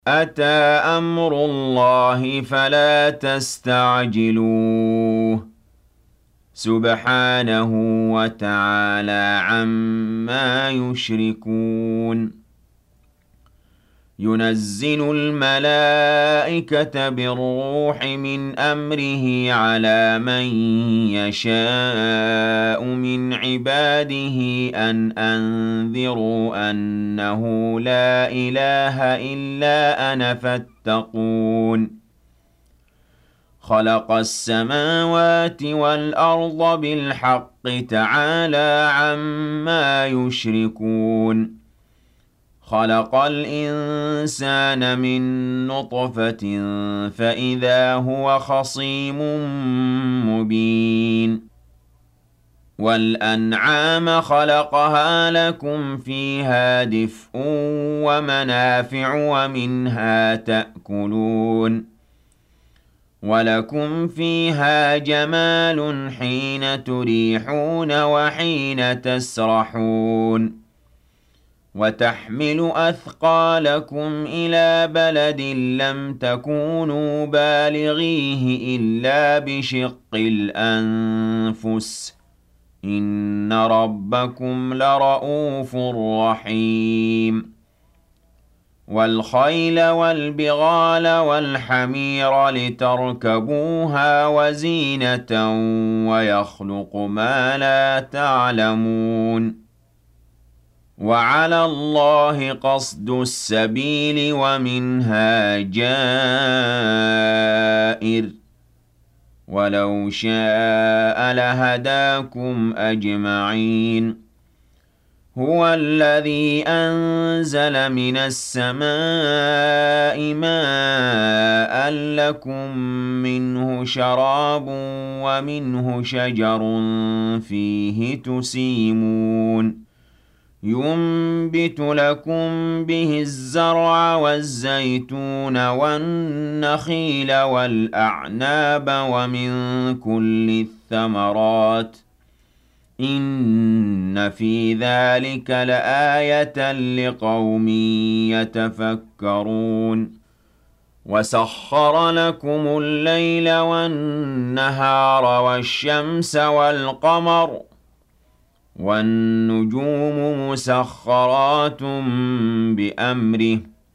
أتى أمر الله فلا تستعجلوه سبحانه وتعالى عما يشركون ينزل الملائكة بالروح من أمره على من يشاء من عباده أن أنذروا أنه لا إله إلا أنا فاتقون خلق السماوات والأرض بالحق تعالى عما يشركون خلق الإنسان من نطفة فإذا هو خصيم مبين والأنعام خلقها لكم فيها دفء ومنافع ومنها تأكلون ولكم فيها جمال حين تريحون وحين تسرحون وتحمل أثقالكم إلى بلد لم تكونوا بالغيه إلا بشق الأنفس إن ربكم لرؤوف رحيم والخيل والبغال والحمير لتركبوها وزينة ويخلق ما لا تعلمون وعلى الله قصد السبيل ومنها جائر ولو شاء لهداكم أجمعين هو الذي أنزل من السماء ماء لكم منه شراب ومنه شجر فيه تسيمون ينبت لكم به الزرع والزيتون والنخيل والأعناب ومن كل الثمرات إن في ذلك لآية لقوم يتفكرون وسخر لكم الليل والنهار والشمس والقمر والنجوم مسخرات بأمره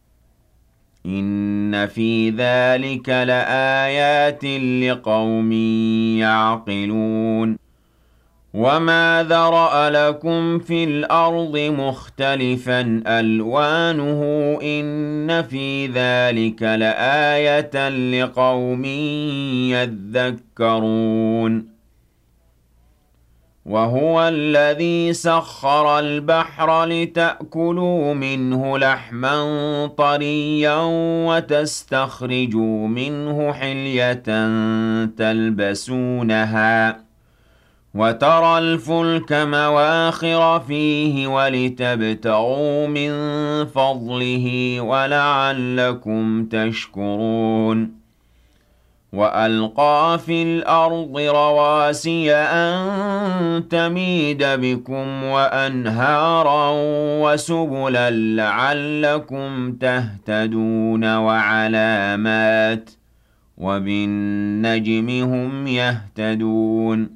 إن في ذلك لآيات لقوم يعقلون وما ذرأ لكم في الأرض مختلفا ألوانه إن في ذلك لآية لقوم يذكرون وهو الذي سخر البحر لتأكلوا منه لحما طريا وتستخرجوا منه حلية تلبسونها وترى الفلك مواخر فيه ولتبتغوا من فضله ولعلكم تشكرون وألقى في الأرض رواسي أن تميد بكم وأنهارا وسبلا لعلكم تهتدون وعلامات وبالنجم هم يهتدون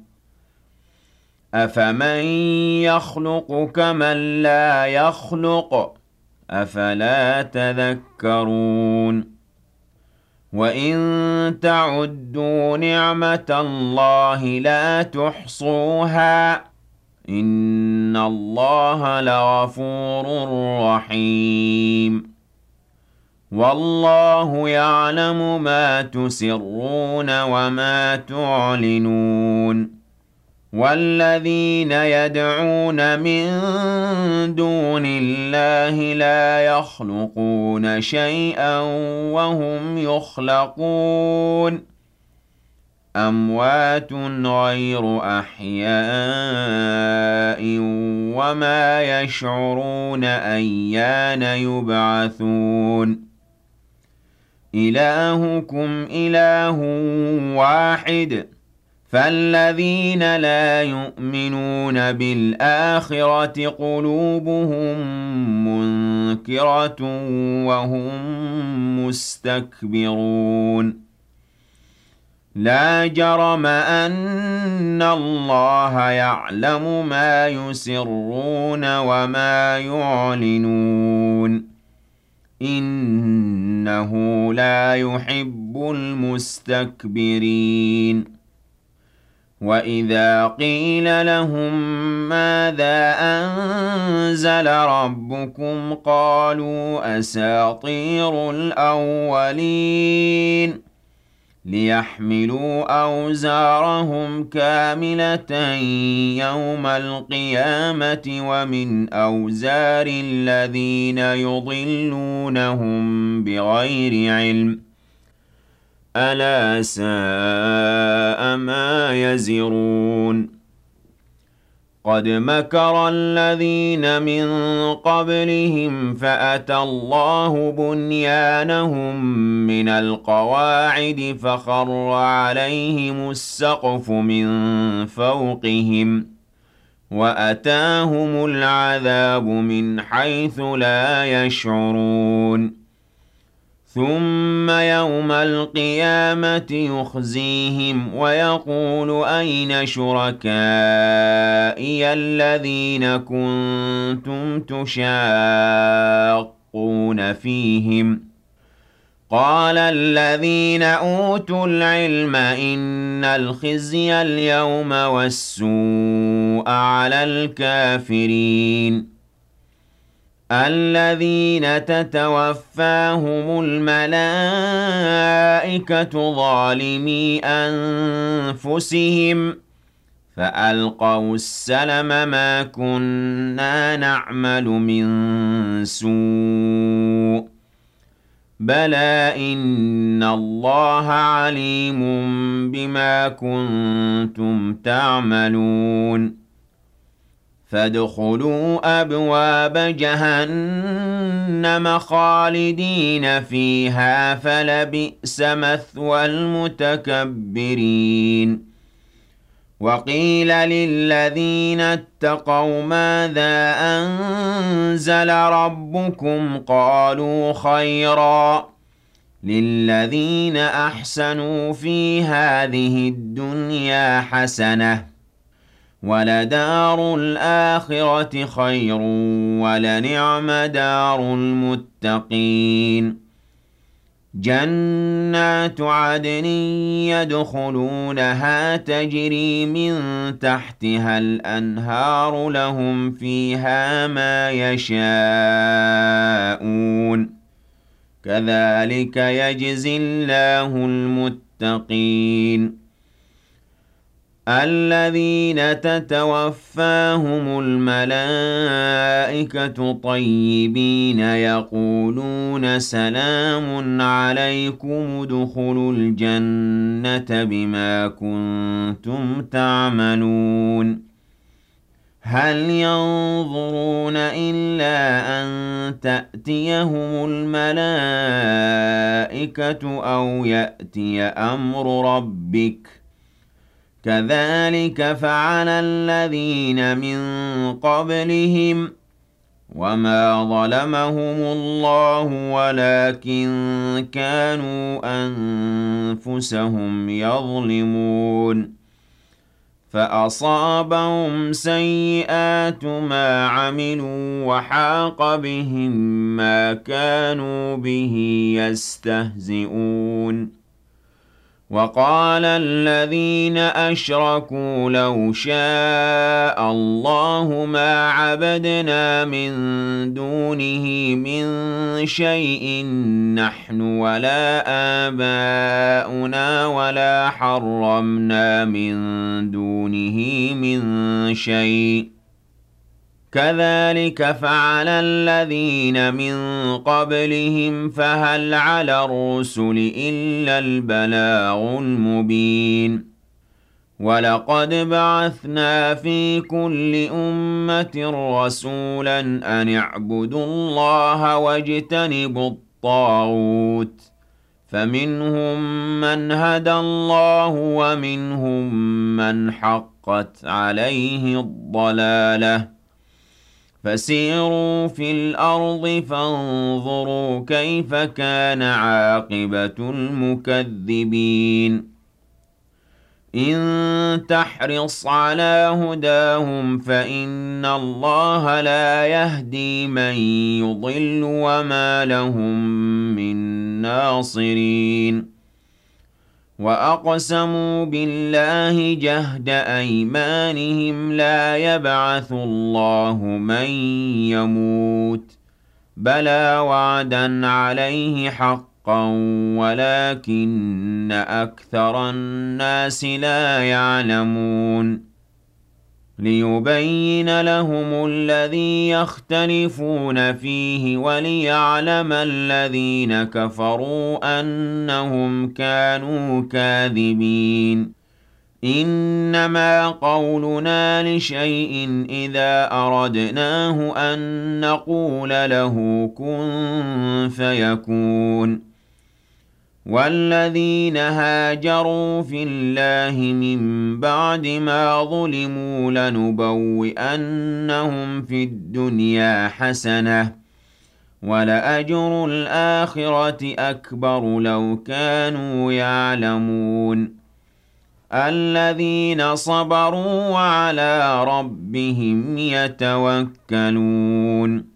أفمن يخلق كمن لا يخلق أفلا تذكرون وإن تعدوا نعمة الله لا تحصوها إن الله لغفور رحيم والله يعلم ما تسرون وما تعلنون والذين يدعون من دون الله لا يخلقون شيئا وهم يخلقون أموات غير أحياء وما يشعرون أيان يبعثون إلهكم إله واحد فالذين لا يؤمنون بالآخرة قلوبهم منكرة وهم مستكبرون لا جرم أن الله يعلم ما يسرون وما يعلنون إنه لا يحب المستكبرين وإذا قيل لهم ماذا أنزل ربكم قالوا أساطير الأولين ليحملوا أوزارهم كاملة يوم القيامة ومن أوزار الذين يضلونهم بغير علم ألا ساء ما يزرون قد مكر الذين من قبلهم فأتى الله بنيانهم من القواعد فخر عليهم السقف من فوقهم وأتاهم العذاب من حيث لا يشعرون ثم يوم القيامة يخزيهم ويقول أين شركائي الذين كنتم تشاقون فيهم قال الذين أوتوا العلم إن الخزي اليوم والسوء على الكافرين الذين تتوفاهم الملائكة ظالمي أنفسهم فألقوا السلم ما كنا نعمل من سوء بلى إن الله عليم بما كنتم تعملون فادخلوا أبواب جهنم خالدين فيها فلبئس مثوى المتكبرين وقيل للذين اتقوا ماذا أنزل ربكم قالوا خيرا للذين أحسنوا في هذه الدنيا حسنة ولدار الآخرة خير ولنعم دار المتقين جنات عدن يدخلونها تجري من تحتها الأنهار لهم فيها ما يشاءون كذلك يجزي الله المتقين الذين تتوفاهم الملائكة طيبين يقولون سلام عليكم ادخلوا الجنة بما كنتم تعملون هل ينظرون إلا أن تأتيهم الملائكة أو يأتي أمر ربك كذلك فعل الذين من قبلهم وما ظلمهم الله ولكن كانوا أنفسهم يظلمون فأصابهم سيئات ما عملوا وحاق بهم ما كانوا به يستهزئون وقال الذين أشركوا لو شاء الله ما عبدنا من دونه من شيء نحن ولا آباؤنا ولا حرمنا من دونه من شيء كذلك فعل الذين من قبلهم فهل على الرسل إلا البلاغ المبين ولقد بعثنا في كل أمة رسولا أن اعبدوا الله واجتنبوا الطاغوت فمنهم من هدى الله ومنهم من حقت عليه الضلالة فسيروا في الأرض فانظروا كيف كان عاقبة المكذبين إن تحرص على هداهم فإن الله لا يهدي من يضل وما لهم من ناصرين وأقسموا بالله جهد أيمانهم لا يبعث الله من يموت بلى وعدا عليه حقا ولكن أكثر الناس لا يعلمون ليبين لهم الذي يختلفون فيه وليعلم الذين كفروا أنهم كانوا كاذبين إنما قولنا لشيء إذا أردناه أن نقول له كن فيكون والذين هاجروا في الله من بعد ما ظلموا لنبوئنهم في الدنيا حسنة ولأجر الآخرة أكبر لو كانوا يعلمون الذين صبروا وعلى ربهم يتوكلون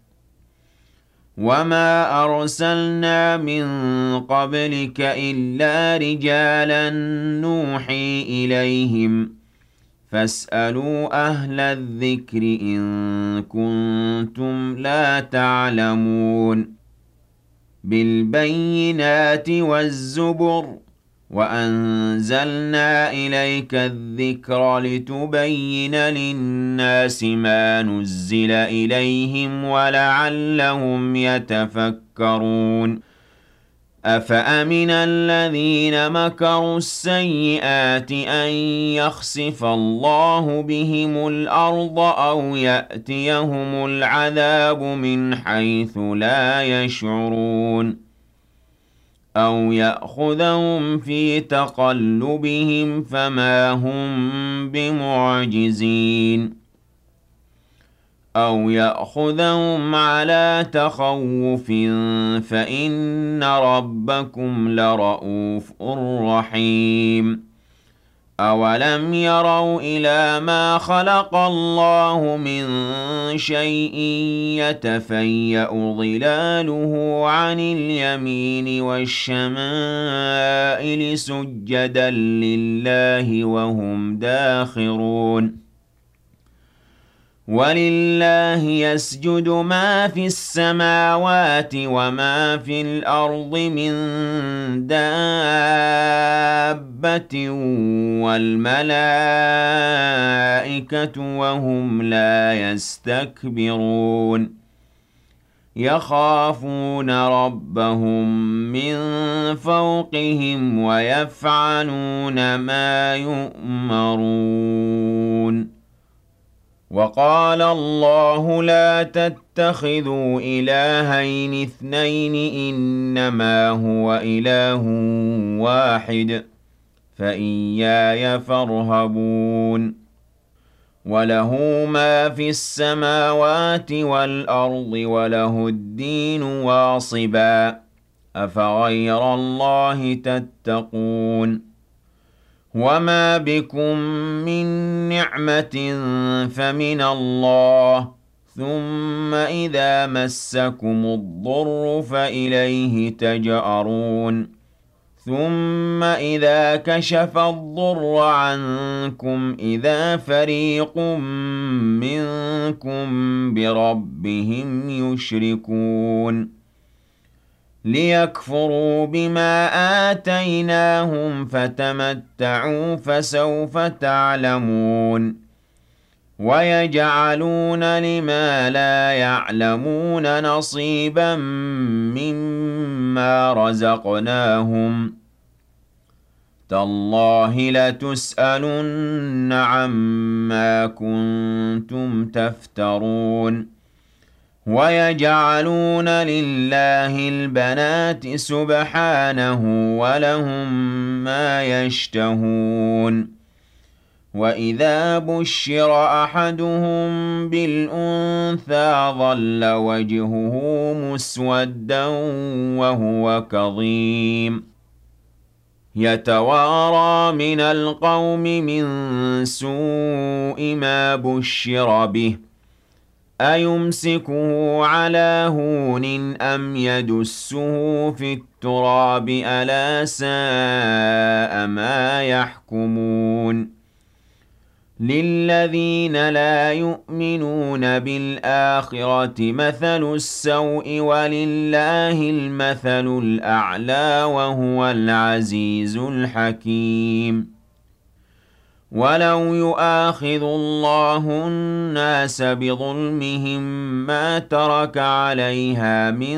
وما أرسلنا من قبلك إلا رجالا نوحي إليهم فاسألوا أهل الذكر إن كنتم لا تعلمون بالبينات والزبر وأنزلنا إليك الذكر لتبين للناس ما نزل إليهم ولعلهم يتفكرون أفأمن الذين مكروا السيئات أن يخسف الله بهم الأرض أو يأتيهم العذاب من حيث لا يشعرون أو يأخذهم في تقلبهم فما هم بمعجزين أو يأخذهم على تخوف فإن ربكم لرؤوف رحيم أولم يروا إلى ما خلق الله من شيء يتفيأ ظلاله عن اليمين والشمائل سجدا لله وهم داخرون ولله يسجد ما في السماوات وما في الأرض من دابة والملائكة وهم لا يستكبرون يخافون ربهم من فوقهم ويفعلون ما يؤمرون وقال الله لا تتخذوا إلهين اثنين إنما هو إله واحد فإياي فارهبون وله ما في السماوات والأرض وله الدين واصبا أفغير الله تتقون وما بكم من نعمة فمن الله ثم إذا مسكم الضر فإليه تجأرون ثم إذا كشف الضر عنكم إذا فريق منكم بربهم يشركون ليكفروا بما آتيناهم فتمتعوا فسوف تعلمون ويجعلون لما لا يعلمون نصيبا مما رزقناهم تالله لتسألن عما كنتم تفترون وَيَجْعَلُونَ لِلَّهِ الْبَنَاتِ سُبْحَانَهُ وَلَهُم مَّا يَشْتَهُونَ وَإِذَا بُشِّرَ أَحَدُهُم بِالْأُنثَىٰ ظَلَّ وَجْهُهُ مُسْوَدًّا وَهُوَ كَظِيمٌ يَتَوَارَىٰ مِنَ الْقَوْمِ مِن سُوءِ مَا بُشِّرَ بِهِ أَيُمْسِكُهُ عَلَىٰ هُونٍ أَمْ يَدُسُّهُ فِي التُّرَابِ ۗ أَلَا سَاءَ مَا يَحْكُمُونَ لِلَّذِينَ لَا يُؤْمِنُونَ بِالْآخِرَةِ مَثَلُ السَّوْءِ ۖ وَلِلَّهِ الْمَثَلُ الْأَعْلَىٰ ۚ وَهُوَ الْعَزِيزُ الْحَكِيمُ وَلَوْ يُؤَاخِذُ اللَّهُ النَّاسَ بِظُلْمِهِم مَّا تَرَكَ عَلَيْهَا مِن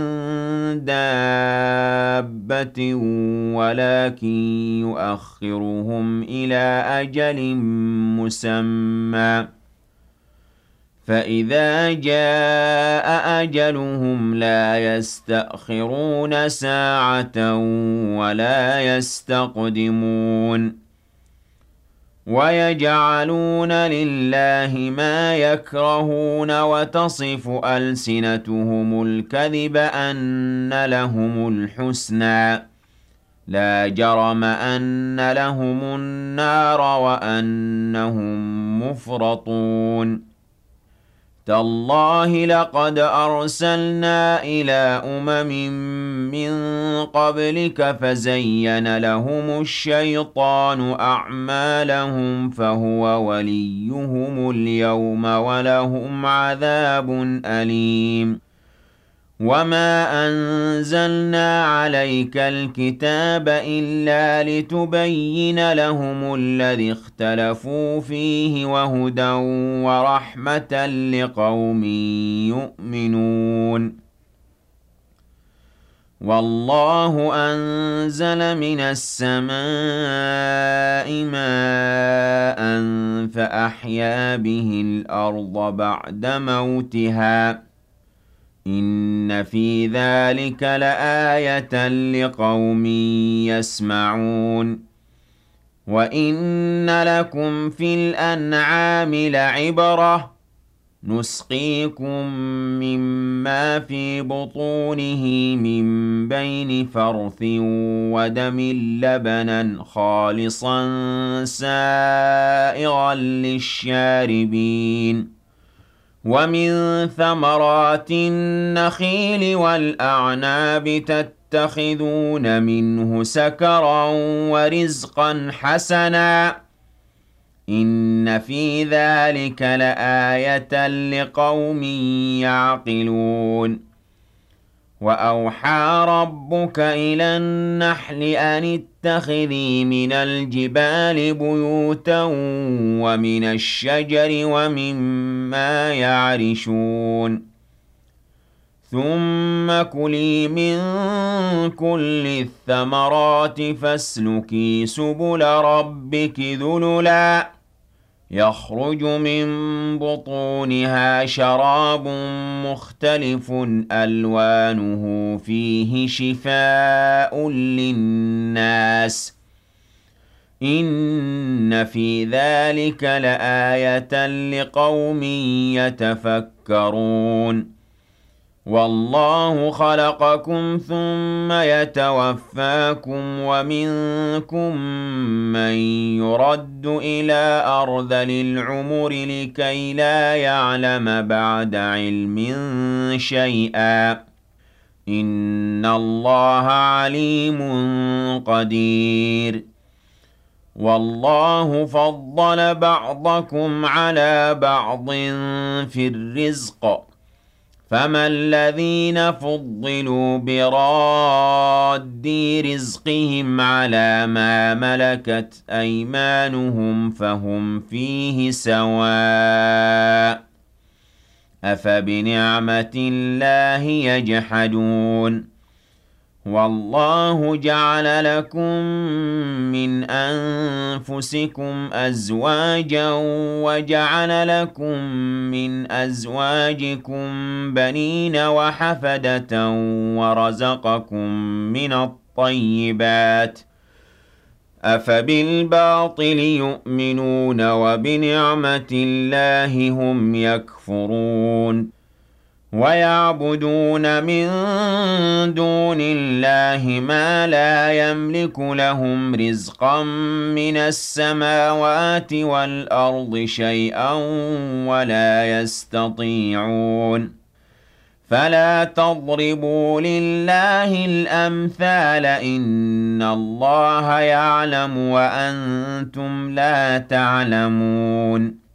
دَابَّةٍ وَلَٰكِن يُؤَخِّرُهُمْ إِلَىٰ أَجَلٍ مُّسَمًّى ۖ فَإِذَا جَاءَ أَجَلُهُمْ لَا يَسْتَأْخِرُونَ سَاعَةً ۖ وَلَا يَسْتَقْدِمُونَ وَيَجْعَلُونَ لِلَّهِ مَا يَكْرَهُونَ وَتَصِفُ أَلْسِنَتُهُمُ الْكَذِبَ أَنَّ لَهُمُ الْحُسْنَىٰ ۖ لَا جَرَمَ أَنَّ لَهُمُ النَّارَ وَأَنَّهُم مُّفْرَطُونَ تَاللَّهِ لَقَدْ أَرْسَلْنَا إِلَىٰ أُمَمٍ مِّن قَبْلِكَ فَزَيَّنَ لَهُمُ الشَّيْطَانُ أَعْمَالَهُمْ فَهُوَ وَلِيُّهُمُ الْيَوْمَ وَلَهُمْ عَذَابٌ أَلِيمٌ وَمَا أَنزَلْنَا عَلَيْكَ الْكِتَابَ إِلَّا لِتُبَيِّنَ لَهُمُ الَّذِي اخْتَلَفُوا فِيهِ وَهُدًى وَرَحْمَةً لِّقَوْمٍ يُؤْمِنُونَ وَاللَّهُ أَنزَلَ مِنَ السَّمَاءِ مَاءً فَأَحْيَا بِهِ الْأَرْضَ بَعْدَ مَوْتِهَا ۚ إِنَّ فِي ذَٰلِكَ لَآيَةً لِّقَوْمٍ يَسْمَعُونَ وَإِنَّ لَكُمْ فِي الْأَنْعَامِ لَعِبْرَةً ۖ نُّسْقِيكُم مِّمَّا فِي بُطُونِهِ مِن بَيْنِ فَرْثٍ وَدَمٍ لَّبَنًا خَالِصًا سَائِغًا لِّلشَّارِبِينَ وَمِن ثَمَرَاتِ النَّخِيلِ وَالْأَعْنَابِ تَتَّخِذُونَ مِنْهُ سَكَرًا وَرِزْقًا حَسَنًا ۗ إِنَّ فِي ذَٰلِكَ لَآيَةً لِّقَوْمٍ يَعْقِلُونَ وَأَوْحَىٰ رَبُّكَ إِلَى النَّحْلِ أَنِ اتَّخِذِي مِنَ الْجِبَالِ بُيُوتًا وَمِنَ الشَّجَرِ وَمِمَّا يَعْرِشُونَ ثُمَّ كُلِي مِن كُلِّ الثَّمَرَاتِ فَاسْلُكِي سُبُلَ رَبِّكِ ذُلُلًا يَخْرُجُ مِن بُطُونِهَا شَرَابٌ مُّخْتَلِفٌ أَلْوَانُهُ فِيهِ شِفَاءٌ لِّلنَّاسِ ۗ إِنَّ فِي ذَٰلِكَ لَآيَةً لِّقَوْمٍ يَتَفَكَّرُونَ وَاللَّهُ خَلَقَكُمْ ثُمَّ يَتَوَفَّاكُمْ ۖ وَمِنكُم مَّن يُرَدُّ إِلَىٰ أَرْذَلِ الْعُمُرِ لِكَيْ لَا يَعْلَمَ بَعْدَ عِلْمٍ شَيْئًا ۚ إِنَّ اللَّهَ عَلِيمٌ قَدِيرٌ وَاللَّهُ فَضَّلَ بَعْضَكُمْ عَلَىٰ بَعْضٍ فِي الرِّزْقِ ۚ فَمَا الَّذِينَ فُضِّلُوا بِرَادِّي رِزْقِهِمْ عَلَىٰ مَا مَلَكَتْ أَيْمَانُهُمْ فَهُمْ فِيهِ سَوَاءٌ ۚ أَفَبِنِعْمَةِ اللَّهِ يَجْحَدُونَ وَاللَّهُ جَعَلَ لَكُم مِّنْ أَنفُسِكُمْ أَزْوَاجًا وَجَعَلَ لَكُم مِّنْ أَزْوَاجِكُم بَنِينَ وَحَفَدَةً وَرَزَقَكُم مِّنَ الطَّيِّبَاتِ ۚ أَفَبِالْبَاطِلِ يُؤْمِنُونَ وَبِنِعْمَةِ اللَّهِ هُمْ يَكْفُرُونَ وَيَعْبُدُونَ مِن دُونِ اللَّهِ مَا لَا يَمْلِكُ لَهُمْ رِزْقًا مِّنَ السَّمَاوَاتِ وَالْأَرْضِ شَيْئًا وَلَا يَسْتَطِيعُونَ فَلَا تَضْرِبُوا لِلَّهِ الْأَمْثَالَ ۚ إِنَّ اللَّهَ يَعْلَمُ وَأَنتُمْ لَا تَعْلَمُونَ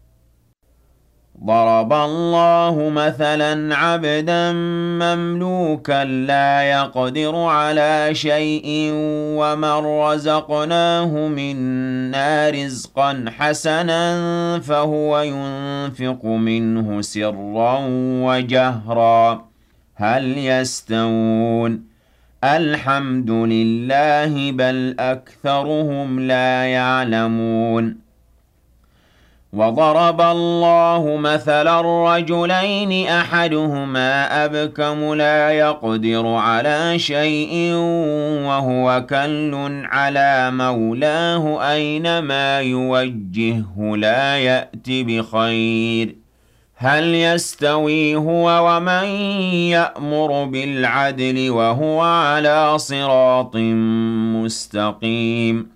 ضَرَبَ اللَّهُ مَثَلًا عَبْدًا مَّمْلُوكًا لَّا يَقْدِرُ عَلَىٰ شَيْءٍ وَمَن رَّزَقْنَاهُ مِنَّا رِزْقًا حَسَنًا فَهُوَ يُنفِقُ مِنْهُ سِرًّا وَجَهْرًا ۖ هَلْ يَسْتَوُونَ ۚ الْحَمْدُ لِلَّهِ ۚ بَلْ أَكْثَرُهُمْ لَا يَعْلَمُونَ وَضَرَبَ اللَّهُ مَثَلًا رَّجُلَيْنِ أَحَدُهُمَا أَبْكَمُ لَا يَقْدِرُ عَلَىٰ شَيْءٍ وَهُوَ كَلٌّ عَلَىٰ مَوْلَاهُ أَيْنَمَا يُوَجِّههُّ لَا يَأْتِ بِخَيْرٍ ۖ هَلْ يَسْتَوِي هُوَ وَمَن يَأْمُرُ بِالْعَدْلِ وَهُوَ عَلَىٰ صِرَاطٍ مُّسْتَقِيمٍ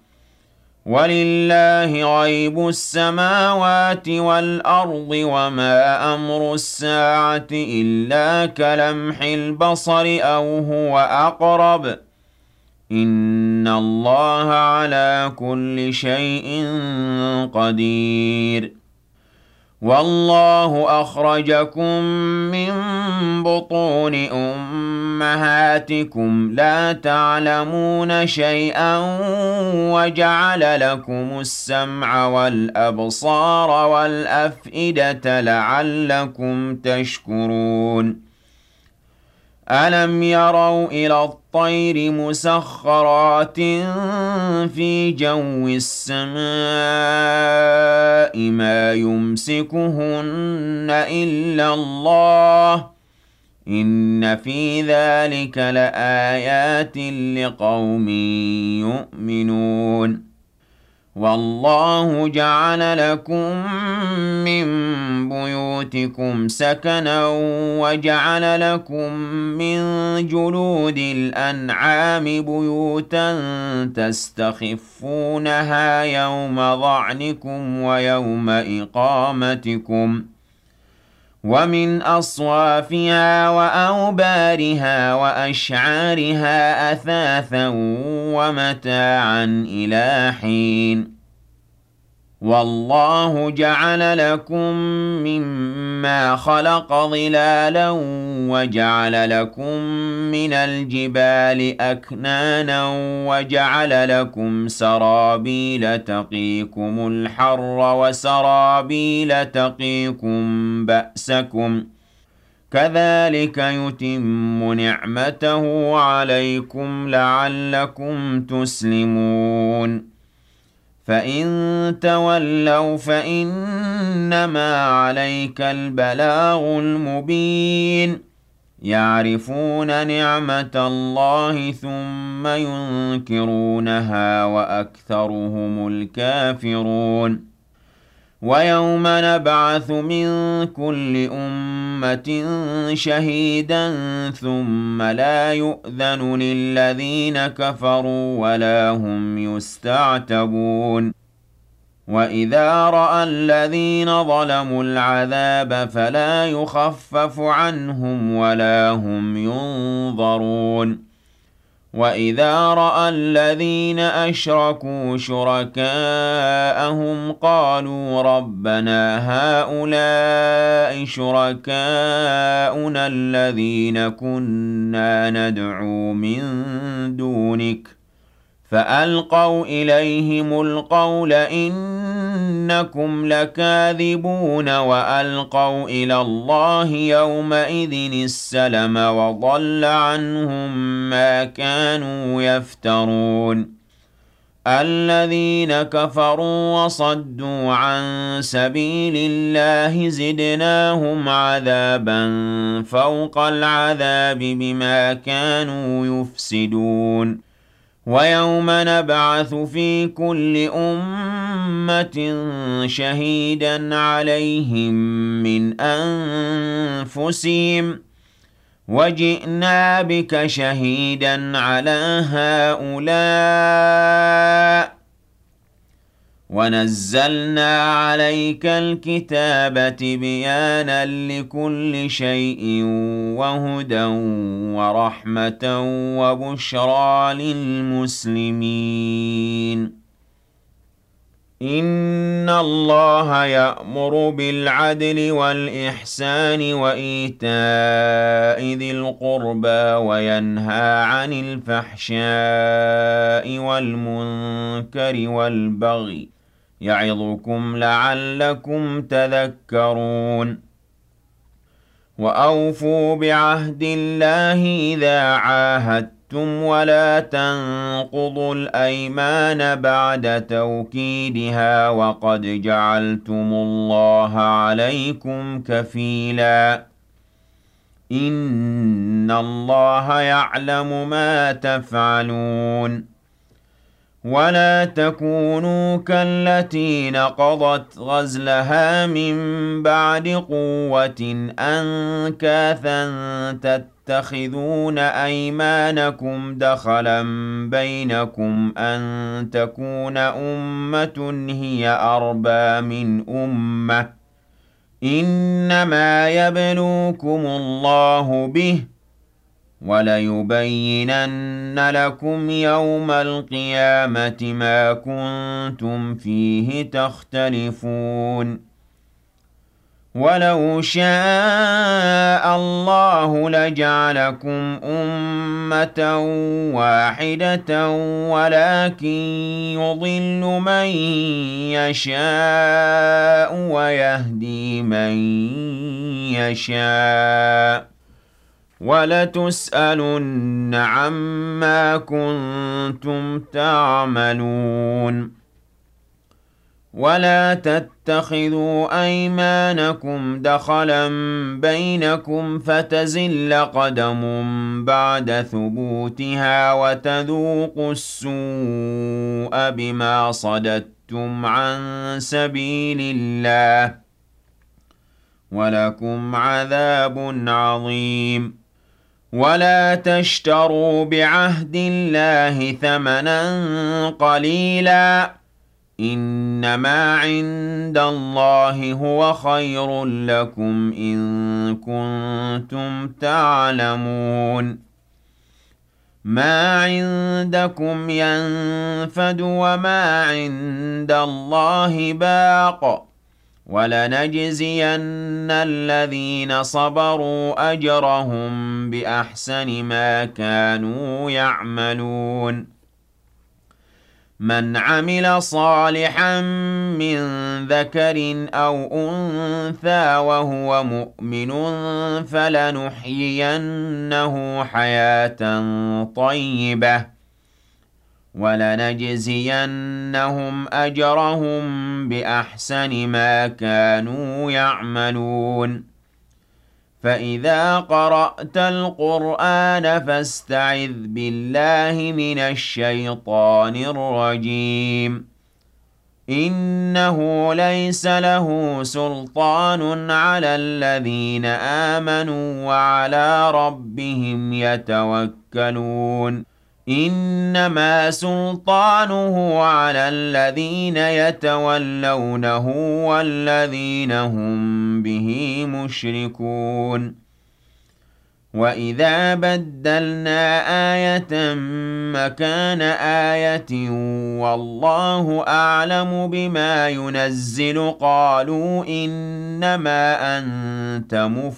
وَلِلَّهِ غَيْبُ السَّمَاوَاتِ وَالْأَرْضِ ۚ وَمَا أَمْرُ السَّاعَةِ إِلَّا كَلَمْحِ الْبَصَرِ أَوْ هُوَ أَقْرَبُ ۚ إِنَّ اللَّهَ عَلَىٰ كُلِّ شَيْءٍ قَدِيرٌ وَاللَّهُ أَخْرَجَكُم مِّن بُطُونِ أُمَّهَاتِكُمْ لَا تَعْلَمُونَ شَيْئًا وَجَعَلَ لَكُمُ السَّمْعَ وَالْأَبْصَارَ وَالْأَفْئِدَةَ لَعَلَّكُمْ تَشْكُرُونَ أَلَمْ يَرَوْا إِلَى الطَّيْرِ مُسَخَّرَاتٍ فِي جَوِّ السَّمَاءِ مَا يُمْسِكُهُنَّ إِلَّا اللَّهُ ۗ إِنَّ فِي ذَٰلِكَ لَآيَاتٍ لِّقَوْمٍ يُؤْمِنُونَ وَاللَّهُ جَعَلَ لَكُم مِّن بُيُوتِكُمْ سَكَنًا وَجَعَلَ لَكُم مِّن جُلُودِ الْأَنْعَامِ بُيُوتًا تَسْتَخِفُّونَهَا يَوْمَ ظَعْنِكُمْ وَيَوْمَ إِقَامَتِكُمْ ۖ وَمِنْ أَصْوَافِهَا وَأَوْبَارِهَا وَأَشْعَارِهَا أَثَاثًا وَمَتَاعًا إِلَىٰ حِينٍ وَاللَّهُ جَعَلَ لَكُم مِّمَّا خَلَقَ ظِلَالًا وَجَعَلَ لَكُم مِّنَ الْجِبَالِ أَكْنَانًا وَجَعَلَ لَكُمْ سَرَابِيلَ تَقِيكُمُ الْحَرَّ وَسَرَابِيلَ تَقِيكُم بَأْسَكُمْ ۚ كَذَٰلِكَ يُتِمُّ نِعْمَتَهُ عَلَيْكُمْ لَعَلَّكُمْ تُسْلِمُونَ فَإِن تَوَلَّوْا فَإِنَّمَا عَلَيْكَ الْبَلَاغُ الْمُبِينُ يَعْرِفُونَ نِعْمَتَ اللَّهِ ثُمَّ يُنكِرُونَهَا وَأَكْثَرُهُمُ الْكَافِرُونَ وَيَوْمَ نَبْعَثُ مِن كُلِّ أُمَّةٍ شَهِيدًا ثُمَّ لَا يُؤْذَنُ لِلَّذِينَ كَفَرُوا وَلَا هُمْ يُسْتَعْتَبُونَ وَإِذَا رَأَى الَّذِينَ ظَلَمُوا الْعَذَابَ فَلَا يُخَفَّفُ عَنْهُمْ وَلَا هُمْ يُنظَرُونَ وَإِذَا رَأَى الَّذِينَ أَشْرَكُوا شُرَكَاءَهُمْ قَالُوا رَبَّنَا هَٰؤُلَاءِ شُرَكَاؤُنَا الَّذِينَ كُنَّا نَدْعُو مِن دُونِكَ ۖ فَأَلْقَوْا إِلَيْهِمُ الْقَوْلَ إِنَّكُمْ إنكم لكاذبون وألقوا إلى الله يومئذ السلم وضل عنهم ما كانوا يفترون الذين كفروا وصدوا عن سبيل الله زدناهم عذابا فوق العذاب بما كانوا يفسدون ويوم نبعث في كل أمة شهيدا عليهم من أنفسهم وجئنا بك شهيدا على هؤلاء ونزلنا عليك الكتاب تبيانا لكل شيء وهدى ورحمة وبشرى للمسلمين إن الله يأمر بالعدل والإحسان وإيتاء ذي القربى وينهى عن الفحشاء والمنكر والبغي يعظكم لعلكم تذكرون وأوفوا بعهد الله إذا عاهدتم ولا تنقضوا الأيمان بعد توكيدها وقد جعلتم الله عليكم كفيلا إن الله يعلم ما تفعلون ولا تكونوا كالتي نقضت غزلها من بعد قوة أنكاثا تتخذون أيمانكم دخلا بينكم أن تكون أمة هي أربى من أمة إنما يبلوكم الله به وليبينن لكم يوم القيامة ما كنتم فيه تختلفون ولو شاء الله لجعلكم أمة واحدة ولكن يضل من يشاء ويهدي من يشاء وَلَتُسْأَلُنَّ عَمَّا كُنتُمْ تَعْمَلُونَ وَلَا تَتَّخِذُوا أَيْمَانَكُمْ دَخَلًا بَيْنَكُمْ فَتَزِلَّ قَدَمٌ بَعْدَ ثُبُوتِهَا وَتَذُوقُوا السُّوءَ بِمَا صَدَدتُّمْ عَن سَبِيلِ اللَّهِ وَلَكُمْ عَذَابٌ عَظِيمٌ وَلَا تَشْتَرُوا بِعَهْدِ اللَّهِ ثَمَنًا قَلِيلًا إِنَّمَا عِندَ اللَّهِ هُوَ خَيْرٌ لَّكُمْ إِن كُنتُمْ تَعْلَمُونَ مَا عِندَكُمْ يَنفَدُ وَمَا عِندَ اللَّهِ بَاقٍ وَلَنَجْزِيَنَّ الَّذِينَ صَبَرُوا أَجْرَهُم بِأَحْسَنِ مَا كَانُوا يَعْمَلُونَ مَنْ عَمِلَ صَالِحًا مِّن ذَكَرٍ أَوْ أُنثَىٰ وَهُوَ مُؤْمِنٌ فَلَنُحْيِيَنَّهُ حَيَاةً طَيِّبَةً وَلَنَجْزِيَنَّهُمْ أَجْرَهُم بِأَحْسَنِ مَا كَانُوا يَعْمَلُونَ فَإِذَا قَرَأْتَ الْقُرْآنَ فَاسْتَعِذْ بِاللَّهِ مِنَ الشَّيْطَانِ الرَّجِيمِ إِنَّهُ لَيْسَ لَهُ سُلْطَانٌ عَلَى الَّذِينَ آمَنُوا وَعَلَىٰ رَبِّهِمْ يَتَوَكَّلُونَ إِنَّمَا سُلْطَانُهُ عَلَى الَّذِينَ يَتَوَلَّوْنَهُ وَالَّذِينَ هُم بِهِ مُشْرِكُونَ وَإِذَا بَدَّلْنَا آيَةً مَّكَانَ آيَةٍ وَاللَّهُ أَعْلَمُ بِمَا يُنَزِّلُ قَالُوا إِنَّمَا أَنتَ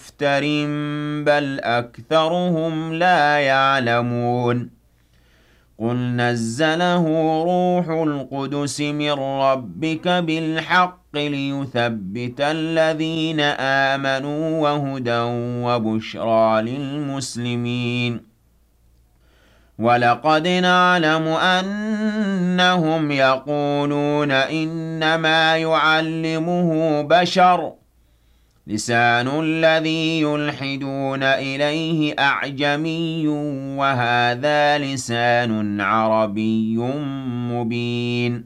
مُفْتَرٍ بَلْ أَكْثَرُهُمْ لَا يَعْلَمُونَ قُلْ نَزَّلَهُ رُوحُ الْقُدُسِ مِن رَّبِّكَ بِالْحَقِّ لِيُثَبِّتَ الَّذِينَ آمَنُوا وَهُدًى وَبُشْرَىٰ لِلْمُسْلِمِينَ وَلَقَدْ نَعْلَمُ أَنَّهُمْ يَقُولُونَ إِنَّمَا يُعَلِّمُهُ بَشَرٌ لِّسَانُ الَّذِي يُلْحِدُونَ إِلَيْهِ أَعْجَمِيٌّ وَهَٰذَا لِسَانٌ عَرَبِيٌّ مُّبِينٌ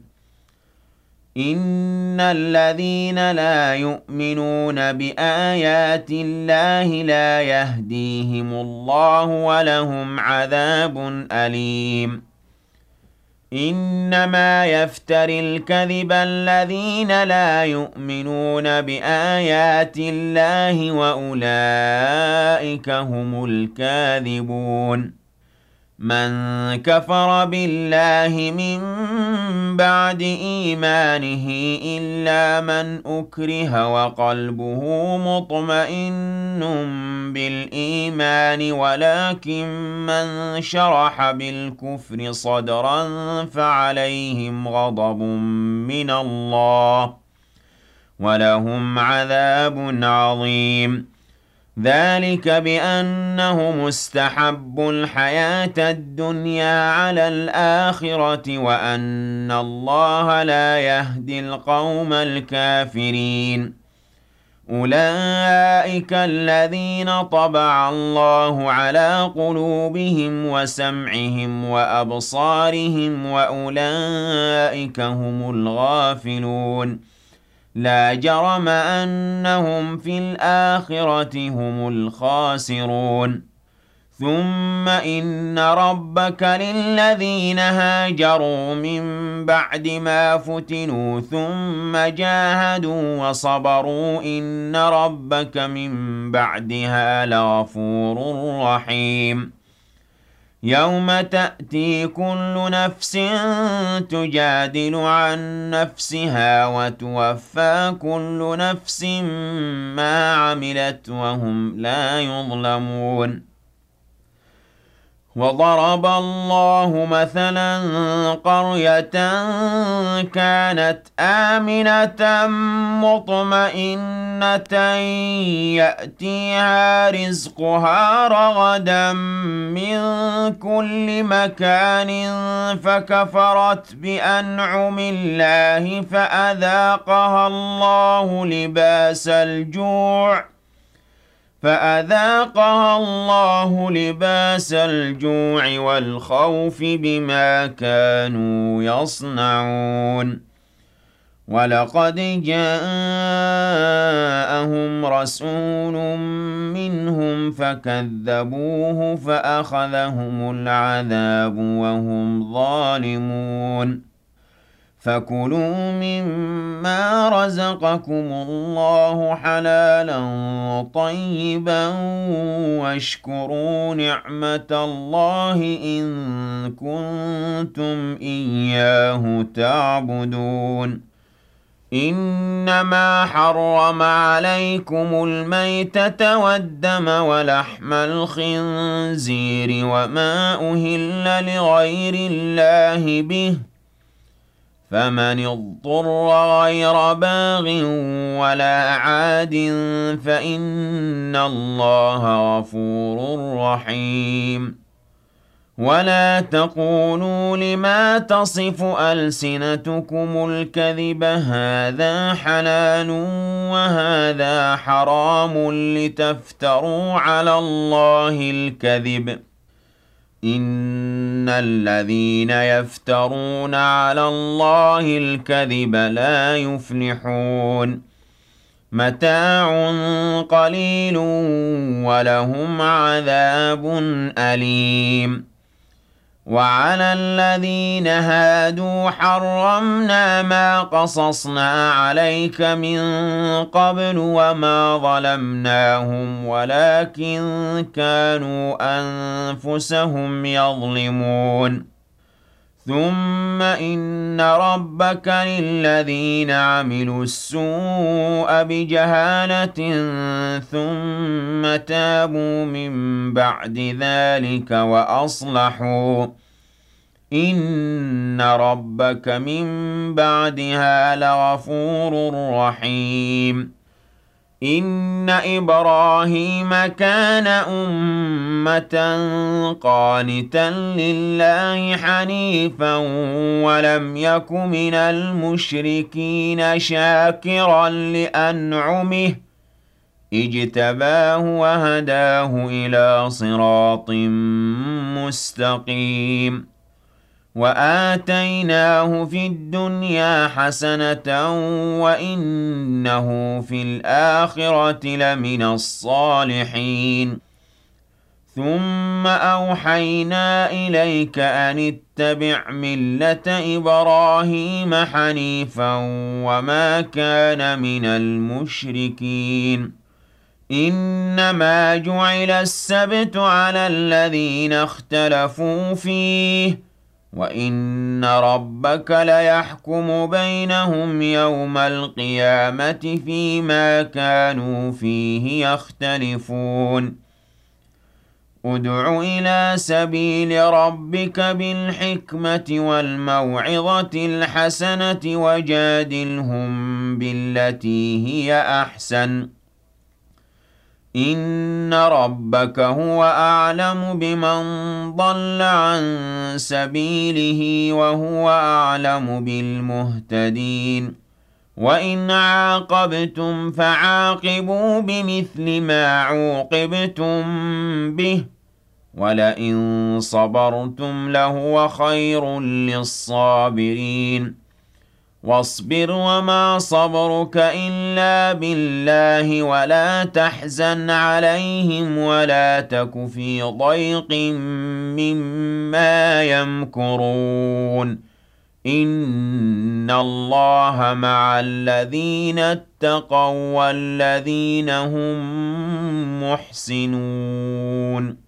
إِنَّ الَّذِينَ لَا يُؤْمِنُونَ بِآيَاتِ اللَّهِ لَا يَهْدِيهِمُ اللَّهُ وَلَهُمْ عَذَابٌ أَلِيمٌ إِنَّمَا يَفْتَرِي الْكَذِبَ الَّذِينَ لَا يُؤْمِنُونَ بِآيَاتِ اللَّهِ وَأُولَٰئِكَ هُمُ الْكَاذِبُونَ مَن كَفَرَ بِاللَّهِ مِن بَعْدِ إِيمَانِهِ إِلَّا مَنْ أُكْرِهَ وَقَلْبُهُ مُطْمَئِنٌّ بِالْإِيمَانِ وَلَٰكِن مَّن شَرَحَ بِالْكُفْرِ صَدْرًا فَعَلَيْهِمْ غَضَبٌ مِّنَ اللَّهِ وَلَهُمْ عَذَابٌ عَظِيمٌ ذَلِكَ بِأَنَّهُمُ اسْتَحَبُّوا الْحَيَاةَ الدُّنْيَا عَلَى الْآخِرَةِ وَأَنَّ اللَّهَ لَا يَهْدِي الْقَوْمَ الْكَافِرِينَ أُولَٰئِكَ الَّذِينَ طَبَعَ اللَّهُ عَلَىٰ قُلُوبِهِمْ وَسَمْعِهِمْ وَأَبْصَارِهِمْ وَأُولَٰئِكَ هُمُ الْغَافِلُونَ لا جرم أنهم في الآخرة هم الخاسرون ثم إن ربك للذين هاجروا من بعد ما فتنوا ثم جاهدوا وصبروا إن ربك من بعدها لغفور رحيم يوم تأتي كل نفس تجادل عن نفسها وتوفى كل نفس ما عملت وهم لا يظلمون وضرب الله مثلا قرية كانت آمنة مطمئنة يأتيها رزقها رغدا من كل مكان فكفرت بأنعم الله فأذاقها الله لباس الجوع والخوف بما كانوا يصنعون ولقد جاءهم رسول منهم فكذبوه فأخذهم العذاب وهم ظالمون فكلوا مما رزقكم الله حلالا طيبا واشكروا نعمة الله إن كنتم إياه تعبدون إنما حرم عليكم الميتة والدم ولحم الخنزير وما أهل لغير الله به فمن اضطر غير باغ ولا عاد فإن الله غفور رحيم ولا تقولوا لما تصف ألسنتكم الكذب هذا حلال وهذا حرام لتفتروا على الله الكذب إن الذين يفترون على الله الكذب لا يفلحون متاع قليل ولهم عذاب أليم وعلى الذين هادوا حرمنا ما قصصنا عليك من قبل وما ظلمناهم ولكن كانوا أنفسهم يظلمون ثم إن ربك للذين عملوا السوء بجهالة ثم تابوا من بعد ذلك وأصلحوا إِنَّ رَبَّكَ مِن بَعْدِهَا لَغَفُورٌ رَّحِيمٌ إِنَّ إِبْرَاهِيمَ كَانَ أُمَّةً قَانِتًا لِّلَّهِ حَنِيفًا وَلَمْ يَكُ مِنَ الْمُشْرِكِينَ شَاكِرًا لِّأَنْعُمِهِ اجْتَبَاهُ وَهَدَاهُ إِلَىٰ صِرَاطٍ مُّسْتَقِيمٍ وَآتَيْنَاهُ فِي الدُّنْيَا حَسَنَةً وَإِنَّهُ فِي الْآخِرَةِ لَمِنَ الصَّالِحِينَ ثُمَّ أَوْحَيْنَا إِلَيْكَ أَنِ اتَّبِعْ مِلَّةَ إِبْرَاهِيمَ حَنِيفًا وَمَا كَانَ مِنَ الْمُشْرِكِينَ إِنَّمَا جُعِلَ السَّبْتُ عَلَى الَّذِينَ اخْتَلَفُوا فِيهِ وَإِنَّ رَبَّكَ لَيَحْكُمُ بَيْنَهُمْ يَوْمَ الْقِيَامَةِ فِيمَا كَانُوا فِيهِ يَخْتَلِفُونَ ادْعُ إِلَىٰ سَبِيلِ رَبِّكَ بِالْحِكْمَةِ وَالْمَوْعِظَةِ الْحَسَنَةِ وَجَادِلْهُم بِالَّتِي هِيَ أَحْسَنُ إِنَّ رَبَّكَ هُوَ أَعْلَمُ بِمَن ضَلَّ عَن سَبِيلِهِ وَهُوَ أَعْلَمُ بِالْمُهْتَدِينَ وَإِنْ عَاقَبْتُمْ فَعَاقِبُوا بِمِثْلِ مَا عُوقِبْتُم بِهِ وَلَئِن صَبَرْتُمْ لَهُوَ خَيْرٌ لِّلصَّابِرِينَ وَاصْبِرْ وَمَا صَبْرُكَ إِلَّا بِاللَّهِ وَلَا تَحْزَنْ عَلَيْهِمْ وَلَا تَكُ فِي ضَيْقٍ مِّمَّا يَمْكُرُونَ إِنَّ اللَّهَ مَعَ الَّذِينَ اتَّقَوا وَّالَّذِينَ هُم مُّحْسِنُونَ